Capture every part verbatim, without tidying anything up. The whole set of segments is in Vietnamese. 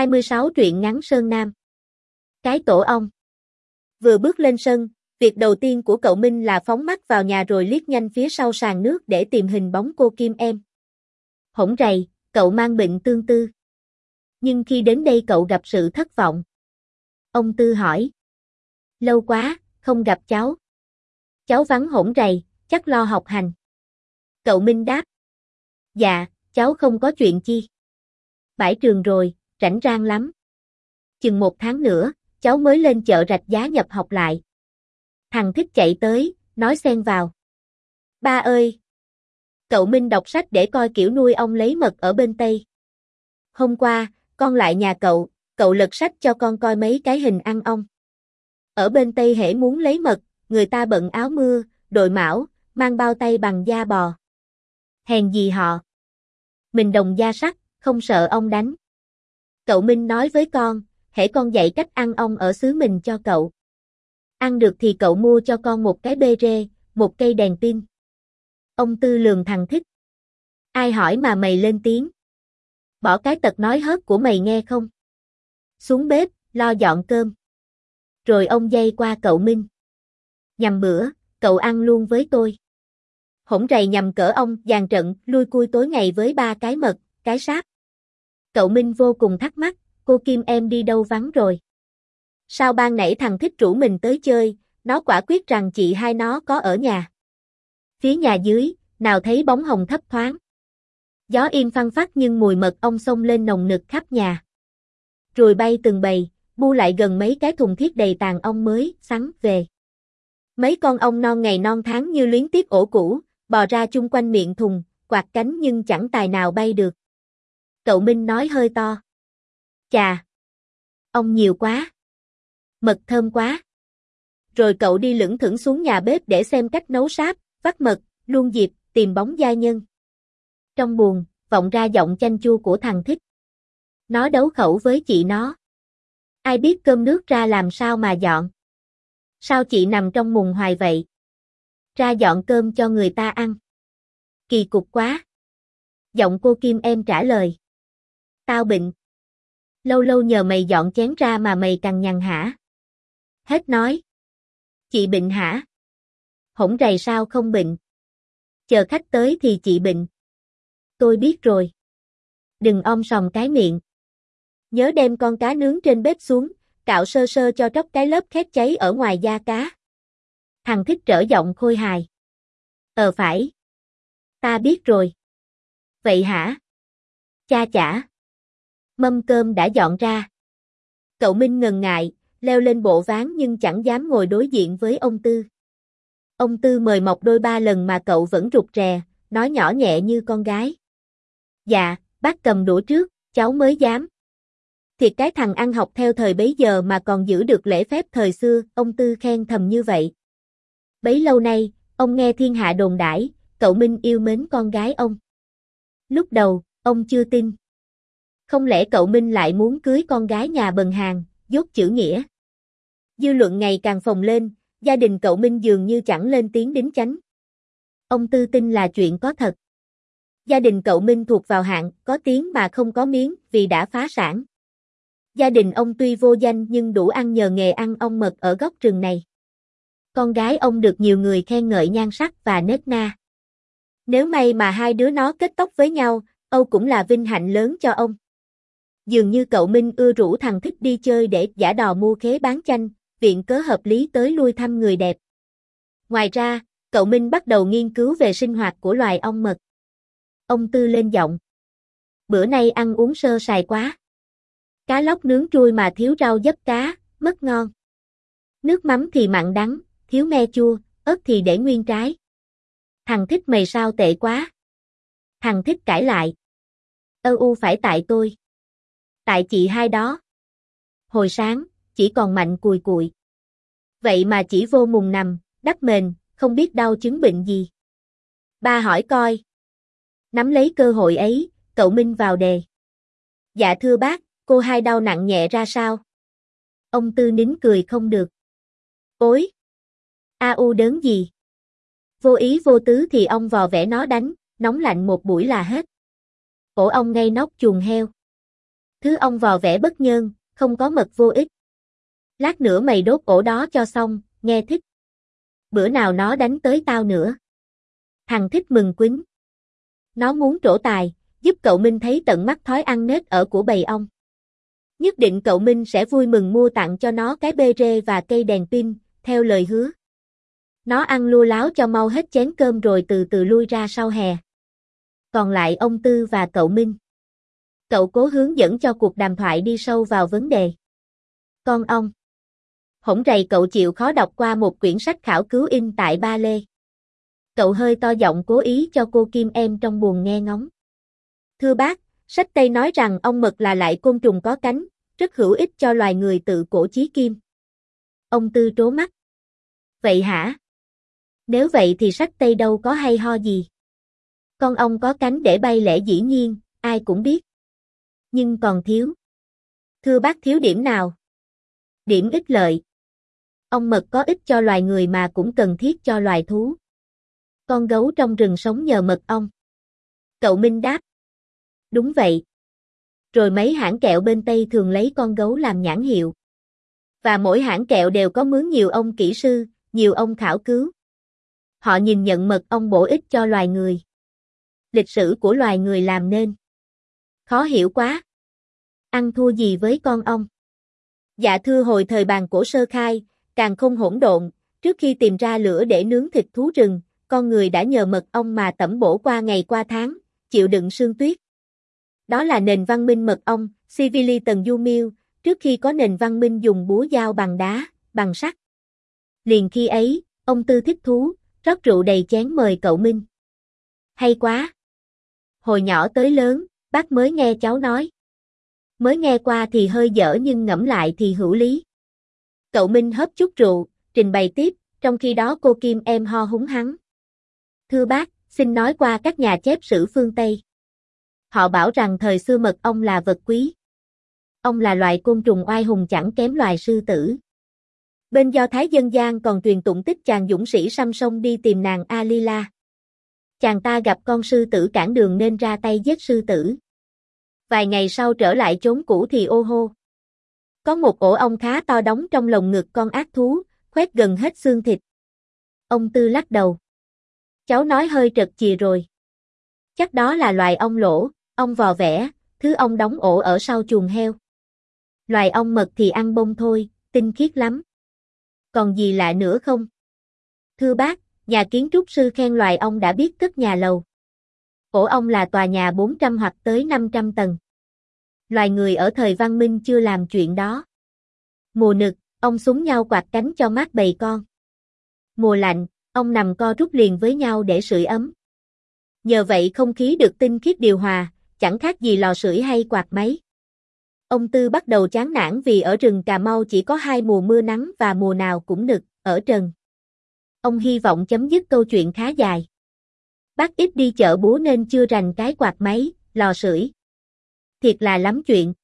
hai mươi sáu truyện ngắn Sơn Nam. Cái tổ ong. Vừa bước lên sân, việc đầu tiên của cậu Minh là phóng mắt vào nhà rồi liếc nhanh phía sau sàn nước để tìm hình bóng cô Kim em. Hỗn rầy, cậu mang bệnh tương tư. Nhưng khi đến đây cậu gặp sự thất vọng. Ông Tư hỏi. Lâu quá, không gặp cháu. Cháu vắng hỗn rầy, chắc lo học hành. Cậu Minh đáp. Dạ, cháu không có chuyện chi. Bãi trường rồi, rảnh rang lắm. Chừng một tháng nữa, cháu mới lên chợ Rạch Giá nhập học lại. Thằng Thích chạy tới, nói xen vào. Ba ơi! Cậu Minh đọc sách để coi kiểu nuôi ong lấy mật ở bên Tây. Hôm qua, con lại nhà cậu, cậu lật sách cho con coi mấy cái hình ăn ong. Ở bên Tây hễ muốn lấy mật, người ta bận áo mưa, đội mão, mang bao tay bằng da bò. Hèn gì họ. Mình đồng da sắt, không sợ ong đánh. Cậu Minh nói với con, hễ con dạy cách ăn ong ở xứ mình cho cậu. Ăn được thì cậu mua cho con một cái bê rê, một cây đèn pin. Ông Tư lườm thằng Thích. Ai hỏi mà mày lên tiếng? Bỏ cái tật nói hớt của mày nghe không? Xuống bếp, lo dọn cơm. Rồi ông dây qua cậu Minh. Nhằm bữa, cậu ăn luôn với tôi. Hỗn rầy nhằm cỡ ong, dàn trận, lui cui tối ngày với ba cái mật, cái sáp. Cậu Minh vô cùng thắc mắc, cô Kim em đi đâu vắng rồi? Sao ban nãy thằng Thích rủ mình tới chơi, nó quả quyết rằng chị hai nó có ở nhà. Phía nhà dưới, nào thấy bóng hồng thấp thoáng. Gió im phăng phắc nhưng mùi mật ong xông lên nồng nực khắp nhà. Ruồi bay từng bầy, bu lại gần mấy cái thùng thiết đầy tàn ong mới, sắn về. Mấy con ong non ngày non tháng như luyến tiếc ổ cũ, bò ra chung quanh miệng thùng, quạt cánh nhưng chẳng tài nào bay được. Cậu Minh nói hơi to. Chà! Ong nhiều quá! Mật thơm quá! Rồi cậu đi lững thững xuống nhà bếp để xem cách nấu sáp, vắt mật, luông diệp, tìm bóng giai nhân. Trong buồng, vọng ra giọng chanh chua của thằng Thích. Nó đấu khẩu với chị nó. Ai biết cơm nước ra làm sao mà dọn? Sao chị nằm trong mùng hoài vậy? Ra dọn cơm cho người ta ăn. Kỳ cục quá. Giọng cô Kim em trả lời. Tao bệnh. Lâu lâu nhờ mày dọn chén ra mà mày cằn nhằn hả? Hết nói. Chị bệnh hả? Hỗn rầy sao không bệnh? Chờ khách tới thì chị bệnh. Tôi biết rồi. Đừng om sòm cái miệng. Nhớ đem con cá nướng trên bếp xuống, cạo sơ sơ cho tróc cái lớp khét cháy ở ngoài da cá. Thằng Thích trở giọng khôi hài. Ờ phải. Ta biết rồi. Vậy hả? Cha chả. Mâm cơm đã dọn ra. Cậu Minh ngần ngại, leo lên bộ ván nhưng chẳng dám ngồi đối diện với ông Tư. Ông Tư mời mọc đôi ba lần mà cậu vẫn rụt rè, nói nhỏ nhẹ như con gái. Dạ, bác cầm đũa trước, cháu mới dám. Thiệt cái thằng ăn học theo thời bấy giờ mà còn giữ được lễ phép thời xưa, ông Tư khen thầm như vậy. Bấy lâu nay, ông nghe thiên hạ đồn đãi, cậu Minh yêu mến con gái ông. Lúc đầu, ông chưa tin. Không lẽ cậu Minh lại muốn cưới con gái nhà bần hàng, dốt chữ nghĩa. Dư luận ngày càng phồng lên, gia đình cậu Minh dường như chẳng lên tiếng đính chánh. Ông Tư tin là chuyện có thật. Gia đình cậu Minh thuộc vào hạng có tiếng mà không có miếng vì đã phá sản. Gia đình ông tuy vô danh nhưng đủ ăn nhờ nghề ăn ong mật ở góc rừng này. Con gái ông được nhiều người khen ngợi nhan sắc và nết na. Nếu may mà hai đứa nó kết tóc với nhau, Âu cũng là vinh hạnh lớn cho ông. Dường như cậu Minh ưa rủ thằng Thích đi chơi để giả đò mua khế bán chanh, viện cớ hợp lý tới lui thăm người đẹp. Ngoài ra, cậu Minh bắt đầu nghiên cứu về sinh hoạt của loài ong mật. Ông Tư lên giọng. Bữa nay ăn uống sơ sài quá. Cá lóc nướng trui mà thiếu rau dấp cá, mất ngon. Nước mắm thì mặn đắng, thiếu me chua, ớt thì để nguyên trái. Thằng Thích mày sao tệ quá. Thằng Thích cãi lại. Ơ u phải tại tôi. Tại chị hai đó. Hồi sáng, chỉ còn mạnh cùi cụi. Vậy mà chỉ vô mùng nằm, đắp mền, không biết đau chứng bệnh gì. Ba hỏi coi. Nắm lấy cơ hội ấy, cậu Minh vào đề. Dạ thưa bác, cô hai đau nặng nhẹ ra sao? Ông Tư nín cười không được. Ôi! A u đớn gì? Vô ý vô tứ thì ông vò vẽ nó đánh, nóng lạnh một buổi là hết. Cổ ông ngay nóc chuồng heo. Thứ ông vò vẽ bất nhơn, không có mật vô ích. Lát nữa mày đốt ổ đó cho xong, nghe thích. Bữa nào nó đánh tới tao nữa. Thằng Thích mừng quýnh. Nó muốn trổ tài, giúp cậu Minh thấy tận mắt thói ăn nết ở của bầy ong. Nhất định cậu Minh sẽ vui mừng mua tặng cho nó cái bê rê và cây đèn pin, theo lời hứa. Nó ăn lua láo cho mau hết chén cơm rồi từ từ lui ra sau hè. Còn lại ông Tư và cậu Minh. Cậu cố hướng dẫn cho cuộc đàm thoại đi sâu vào vấn đề. Con ong. Hổng rầy cậu chịu khó đọc qua một quyển sách khảo cứu in tại Ba Lê. Cậu hơi to giọng cố ý cho cô Kim em trong buồng nghe ngóng. Thưa bác, sách Tây nói rằng ong mật là loại côn trùng có cánh, rất hữu ích cho loài người tự cổ chí kim. Ông Tư trố mắt. Vậy hả? Nếu vậy thì sách Tây đâu có hay ho gì. Con ong có cánh để bay lẻ dĩ nhiên, ai cũng biết. Nhưng còn thiếu. Thưa bác thiếu điểm nào? Điểm ích lợi. Ong mật có ích cho loài người mà cũng cần thiết cho loài thú. Con gấu trong rừng sống nhờ mật ong. Cậu Minh đáp. Đúng vậy. Rồi mấy hãng kẹo bên Tây thường lấy con gấu làm nhãn hiệu. Và mỗi hãng kẹo đều có mướn nhiều ông kỹ sư, nhiều ông khảo cứu. Họ nhìn nhận mật ong bổ ích cho loài người. Lịch sử của loài người làm nên. Khó hiểu quá. Ăn thua gì với con ong? Dạ thưa hồi thời bàn cổ sơ khai, càng không hỗn độn, trước khi tìm ra lửa để nướng thịt thú rừng, con người đã nhờ mật ong mà tẩm bổ qua ngày qua tháng, chịu đựng sương tuyết. Đó là nền văn minh mật ong, Civili Tần Du Miêu, trước khi có nền văn minh dùng búa dao bằng đá, bằng sắt. Liền khi ấy, ông Tư thích thú, rót rượu đầy chén mời cậu Minh. Hay quá! Hồi nhỏ tới lớn, bác mới nghe cháu nói. Mới nghe qua thì hơi dở nhưng ngẫm lại thì hữu lý. Cậu Minh hớp chút rượu, trình bày tiếp, trong khi đó cô Kim em ho húng hắng. Thưa bác, xin nói qua các nhà chép sử phương Tây. Họ bảo rằng thời xưa mật ong là vật quý. Ong là loài côn trùng oai hùng chẳng kém loài sư tử. Bên Do Thái dân gian còn truyền tụng tích chàng dũng sĩ Samson đi tìm nàng Alila. Chàng ta gặp con sư tử cản đường nên ra tay giết sư tử. Vài ngày sau trở lại chốn cũ thì ô hô. Có một ổ ong khá to đóng trong lồng ngực con ác thú, khoét gần hết xương thịt. Ông Tư lắc đầu. Cháu nói hơi trật chì rồi. Chắc đó là loài ong lỗ, ong vò vẽ, thứ ong đóng ổ ở sau chuồng heo. Loài ong mật thì ăn bông thôi, tinh khiết lắm. Còn gì lạ nữa không? Thưa bác, nhà kiến trúc sư khen loài ong đã biết cất nhà lầu. Ổ ong là tòa nhà bốn trăm hoặc tới năm trăm tầng. Loài người ở thời văn minh chưa làm chuyện đó. Mùa nực, ong súng nhau quạt cánh cho mát bầy con. Mùa lạnh, ong nằm co rút liền với nhau để sưởi ấm. Nhờ vậy không khí được tinh khiết điều hòa, chẳng khác gì lò sưởi hay quạt máy. Ông Tư bắt đầu chán nản vì ở rừng Cà Mau chỉ có hai mùa mưa nắng và mùa nào cũng nực, ở trần. Ông hy vọng chấm dứt câu chuyện khá dài. Bác ít đi chợ búa nên chưa rành cái quạt máy, lò sưởi. Thiệt là lắm chuyện.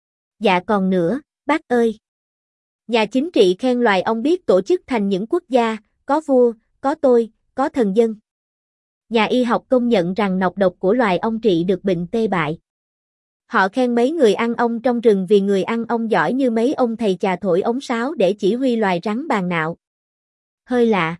Dạ còn nữa, bác ơi. Nhà chính trị khen loài ong biết tổ chức thành những quốc gia, có vua, có tôi, có thần dân. Nhà y học công nhận rằng nọc độc của loài ong trị được bệnh tê bại. Họ khen mấy người ăn ong trong rừng vì người ăn ong giỏi như mấy ông thầy chà thổi ống sáo để chỉ huy loài rắn bàn nạo. Hơi lạ.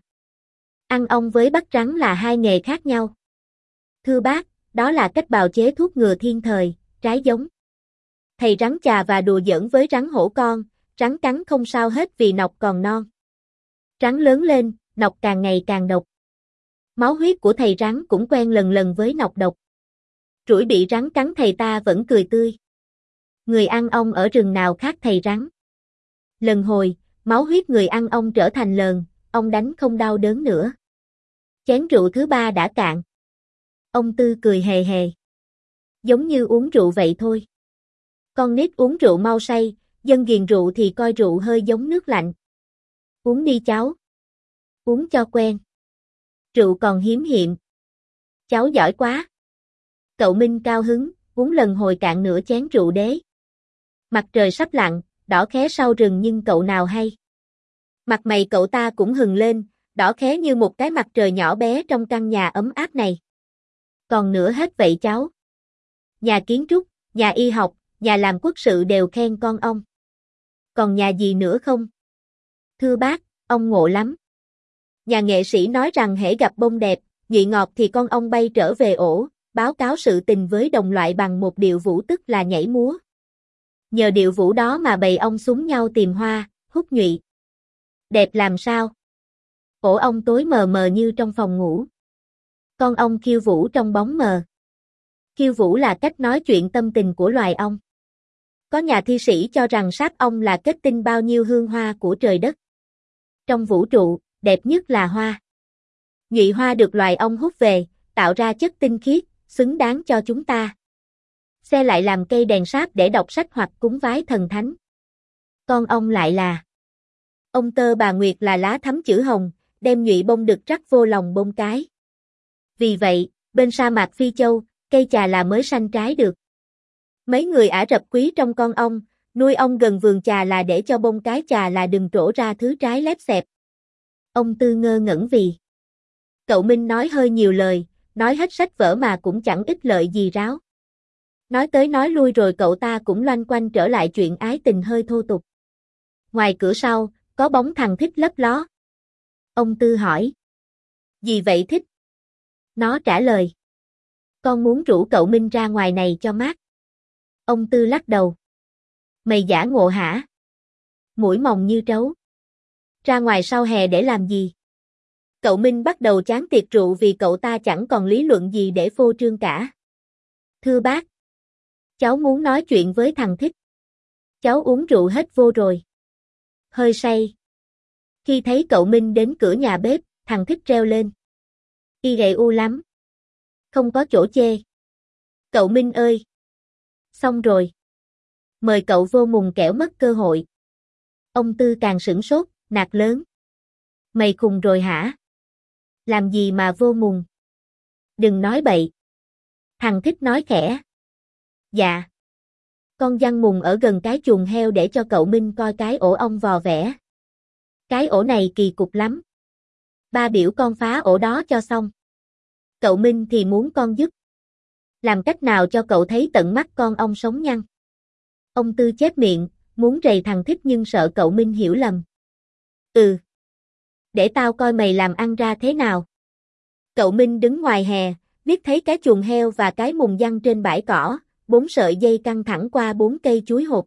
Ăn ong với bắt rắn là hai nghề khác nhau. Thưa bác, đó là cách bào chế thuốc ngừa thiên thời, trái giống. Thầy rắn chà và đùa giỡn với rắn hổ con, rắn cắn không sao hết vì nọc còn non. Rắn lớn lên, nọc càng ngày càng độc. Máu huyết của thầy rắn cũng quen lần lần với nọc độc. Trũi bị rắn cắn thầy ta vẫn cười tươi. Người ăn ong ở rừng nào khác thầy rắn. Lần hồi, máu huyết người ăn ong trở thành lờn, ong đánh không đau đớn nữa. Chén rượu thứ ba đã cạn. Ông Tư cười hề hề. Giống như uống rượu vậy thôi. Con nít uống rượu mau say, dân ghiền rượu thì coi rượu hơi giống nước lạnh. Uống đi cháu. Uống cho quen. Rượu còn hiếm hiện. Cháu giỏi quá. Cậu Minh cao hứng, uống lần hồi cạn nửa chén rượu đế. Mặt trời sắp lặn, đỏ khé sau rừng nhưng cậu nào hay. Mặt mày cậu ta cũng hừng lên, đỏ khé như một cái mặt trời nhỏ bé trong căn nhà ấm áp này. Còn nữa hết vậy cháu. Nhà kiến trúc, nhà y học, nhà làm quốc sự đều khen con ông. Còn nhà gì nữa không? Thưa bác, ông ngộ lắm. Nhà nghệ sĩ nói rằng hễ gặp bông đẹp, nhụy ngọt thì con ông bay trở về ổ, báo cáo sự tình với đồng loại bằng một điệu vũ tức là nhảy múa. Nhờ điệu vũ đó mà bầy ông súng nhau tìm hoa, hút nhụy. Đẹp làm sao? Ổ ông tối mờ mờ như trong phòng ngủ. Con ông khiêu vũ trong bóng mờ. Khiêu vũ là cách nói chuyện tâm tình của loài ong. Có nhà thi sĩ cho rằng sáp ong là kết tinh bao nhiêu hương hoa của trời đất. Trong vũ trụ, đẹp nhất là hoa. Nhụy hoa được loài ong hút về, tạo ra chất tinh khiết, xứng đáng cho chúng ta. Xe lại làm cây đèn sáp để đọc sách hoặc cúng vái thần thánh. Con ong lại là ông tơ bà Nguyệt là lá thắm chữ hồng, đem nhụy bông đực rắc vô lòng bông cái. Vì vậy, bên sa mạc Phi Châu, cây trà là mới sanh trái được. Mấy người Ả Rập quý trong con ong, nuôi ong gần vườn trà là để cho bông cái trà là đừng trổ ra thứ trái lép xẹp. Ông Tư ngơ ngẩn vì cậu Minh nói hơi nhiều lời, nói hết sách vở mà cũng chẳng ích lợi gì ráo. Nói tới nói lui rồi cậu ta cũng loanh quanh trở lại chuyện ái tình hơi thô tục. Ngoài cửa sau, có bóng thằng Thích lấp ló. Ông Tư hỏi. Gì vậy Thích? Nó trả lời. Con muốn rủ cậu Minh ra ngoài này cho mát. Ông Tư lắc đầu. Mày giả ngộ hả? Mũi mồng như trấu. Ra ngoài sau hè để làm gì? Cậu Minh bắt đầu chán tiệc rượu vì cậu ta chẳng còn lý luận gì để phô trương cả. Thưa bác. Cháu muốn nói chuyện với thằng Thích. Cháu uống rượu hết vô rồi. Hơi say. Khi thấy cậu Minh đến cửa nhà bếp, thằng Thích reo lên. Y gầy u lắm. Không có chỗ chê. Cậu Minh ơi. Xong rồi. Mời cậu vô mùng kẻo mất cơ hội. Ông Tư càng sửng sốt, nạt lớn. Mày khùng rồi hả? Làm gì mà vô mùng? Đừng nói bậy. Thằng Thích nói khẽ. Dạ. Con giăng mùng ở gần cái chuồng heo để cho cậu Minh coi cái ổ ong vò vẽ. Cái ổ này kỳ cục lắm. Ba biểu con phá ổ đó cho xong. Cậu Minh thì muốn con giúp. Làm cách nào cho cậu thấy tận mắt con ong sống nhăn. Ông Tư chép miệng, muốn rầy thằng Thích nhưng sợ cậu Minh hiểu lầm. Ừ. Để tao coi mày làm ăn ra thế nào. Cậu Minh đứng ngoài hè, liếc thấy cái chuồng heo và cái mùng giăng trên bãi cỏ, bốn sợi dây căng thẳng qua bốn cây chuối hột.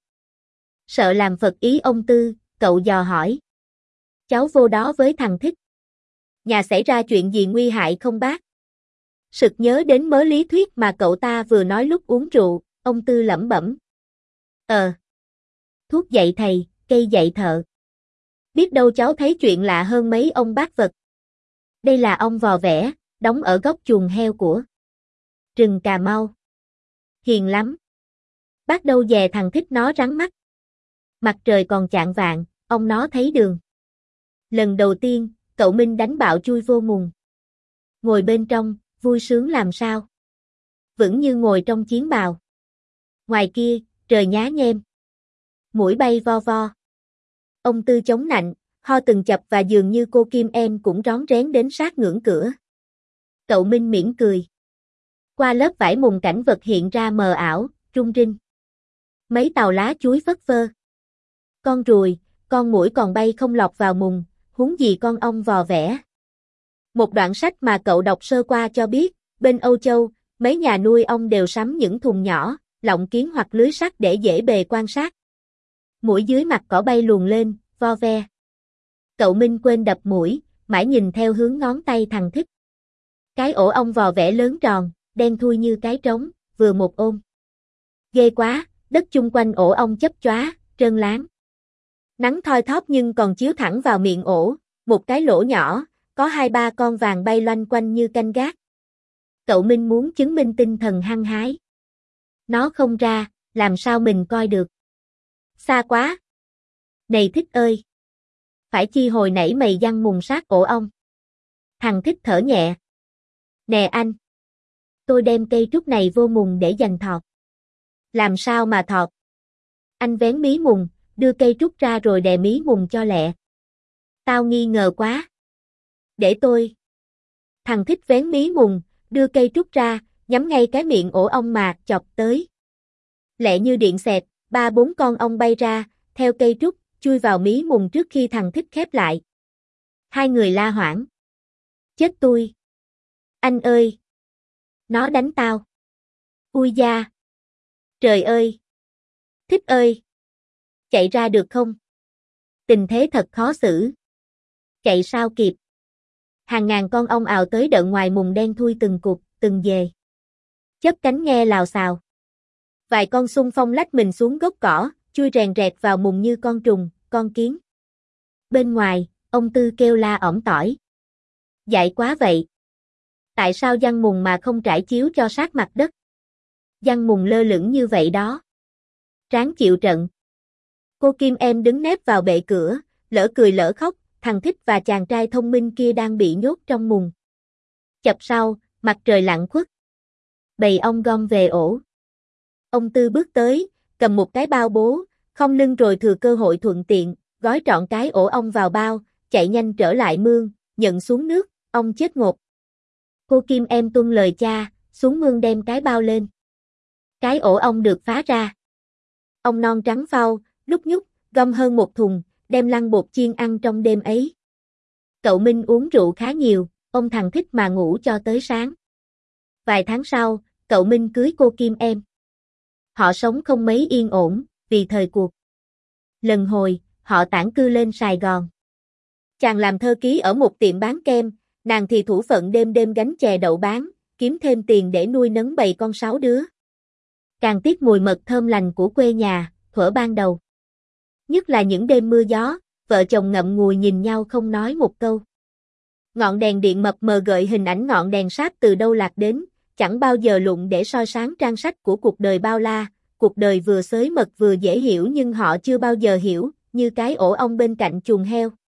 Sợ làm phật ý ông Tư, cậu dò hỏi. Cháu vô đó với thằng Thích. Nhà xảy ra chuyện gì nguy hại không bác? Sực nhớ đến mớ lý thuyết mà cậu ta vừa nói lúc uống rượu, ông Tư lẩm bẩm. Ờ. Thuốc dạy thầy, cây dạy thợ. Biết đâu cháu thấy chuyện lạ hơn mấy ông bác vật. Đây là ong vò vẽ, đóng ở góc chuồng heo của rừng Cà Mau. Hiền lắm. Bác đâu dè thằng Thích nó rắn mắt. Mặt trời còn chạng vạng, ông nó thấy đường. Lần đầu tiên, cậu Minh đánh bạo chui vô mùng. Ngồi bên trong, vui sướng làm sao. Vững như ngồi trong chiến bào. Ngoài kia, trời nhá nhem. Mũi bay vo vo. Ông Tư chống nạnh, ho từng chập và dường như cô Kim Em cũng rón rén đến sát ngưỡng cửa. Cậu Minh mỉm cười. Qua lớp vải mùng cảnh vật hiện ra mờ ảo, rung rinh. Mấy tàu lá chuối phất phơ. Con ruồi, con muỗi còn bay không lọt vào mùng, huống gì con ong vò vẽ. Một đoạn sách mà cậu đọc sơ qua cho biết, bên Âu Châu, mấy nhà nuôi ong đều sắm những thùng nhỏ, lọng kiến hoặc lưới sắt để dễ bề quan sát. Muỗi dưới mặt cỏ bay luồn lên, vo ve. Cậu Minh quên đập muỗi, mãi nhìn theo hướng ngón tay thằng Thích. Cái ổ ong vò vẽ lớn tròn, đen thui như cái trống, vừa một ôm. Ghê quá, đất chung quanh ổ ong chấp chóa, trơn láng. Nắng thoi thóp nhưng còn chiếu thẳng vào miệng ổ, một cái lỗ nhỏ, có hai ba con vàng bay loanh quanh như canh gác. Cậu Minh muốn chứng minh tinh thần hăng hái. Nó không ra, làm sao mình coi được. Xa quá. Này Thích ơi. Phải chi hồi nãy mày giăng mùng sát ổ ong. Thằng Thích thở nhẹ. Nè anh. Tôi đem cây trúc này vô mùng để dành thọt. Làm sao mà thọt? Anh vén mí mùng, đưa cây trúc ra rồi đè mí mùng cho lẹ. Tao nghi ngờ quá. Để tôi. Thằng Thích vén mí mùng, đưa cây trúc ra, nhắm ngay cái miệng ổ ong mà chọc tới. Lẹ như điện xẹt, ba bốn con ong bay ra, theo cây trúc, chui vào mí mùng trước khi thằng Thích khép lại. Hai người la hoảng. Chết tui. Anh ơi. Nó đánh tao. Ui da. Trời ơi. Thích ơi. Chạy ra được không? Tình thế thật khó xử. Chạy sao kịp. Hàng ngàn con ong ào tới đợn ngoài mùng đen thui từng cục, từng dề. Chớp cánh nghe lào xào. Vài con xung phong lách mình xuống gốc cỏ, chui rèn rẹt vào mùng như con trùng, con kiến. Bên ngoài, ông Tư kêu la ỏm tỏi. Dại quá vậy. Tại sao giăng mùng mà không trải chiếu cho sát mặt đất? Giăng mùng lơ lửng như vậy đó. Ráng chịu trận. Cô Kim em đứng nép vào bệ cửa, lỡ cười lỡ khóc, thằng Thích và chàng trai thông minh kia đang bị nhốt trong mùng. Chập sau, mặt trời lặn khuất. Bầy ong gom về ổ. Ông Tư bước tới, cầm một cái bao bố, không lưng rồi thừa cơ hội thuận tiện, gói trọn cái ổ ong vào bao, chạy nhanh trở lại mương, nhận xuống nước, ong chết ngột. Cô Kim em tuân lời cha, xuống mương đem cái bao lên. Cái ổ ong được phá ra. Ong non trắng phau, lúc nhúc, gom hơn một thùng, đem lăn bột chiên ăn trong đêm ấy. Cậu Minh uống rượu khá nhiều, ông thằng Thích mà ngủ cho tới sáng. Vài tháng sau, cậu Minh cưới cô Kim em. Họ sống không mấy yên ổn, vì thời cuộc. Lần hồi, họ tản cư lên Sài Gòn. Chàng làm thơ ký ở một tiệm bán kem, nàng thì thủ phận đêm đêm gánh chè đậu bán, kiếm thêm tiền để nuôi nấng bầy con sáu đứa. Càng tiếc mùi mật thơm lành của quê nhà, thuở ban đầu. Nhất là những đêm mưa gió, vợ chồng ngậm ngùi nhìn nhau không nói một câu. Ngọn đèn điện mập mờ gợi hình ảnh ngọn đèn sáp từ đâu lạc đến, chẳng bao giờ lụng để soi sáng trang sách của cuộc đời bao la, cuộc đời vừa xới mật vừa dễ hiểu nhưng họ chưa bao giờ hiểu, như cái ổ ong bên cạnh chuồng heo.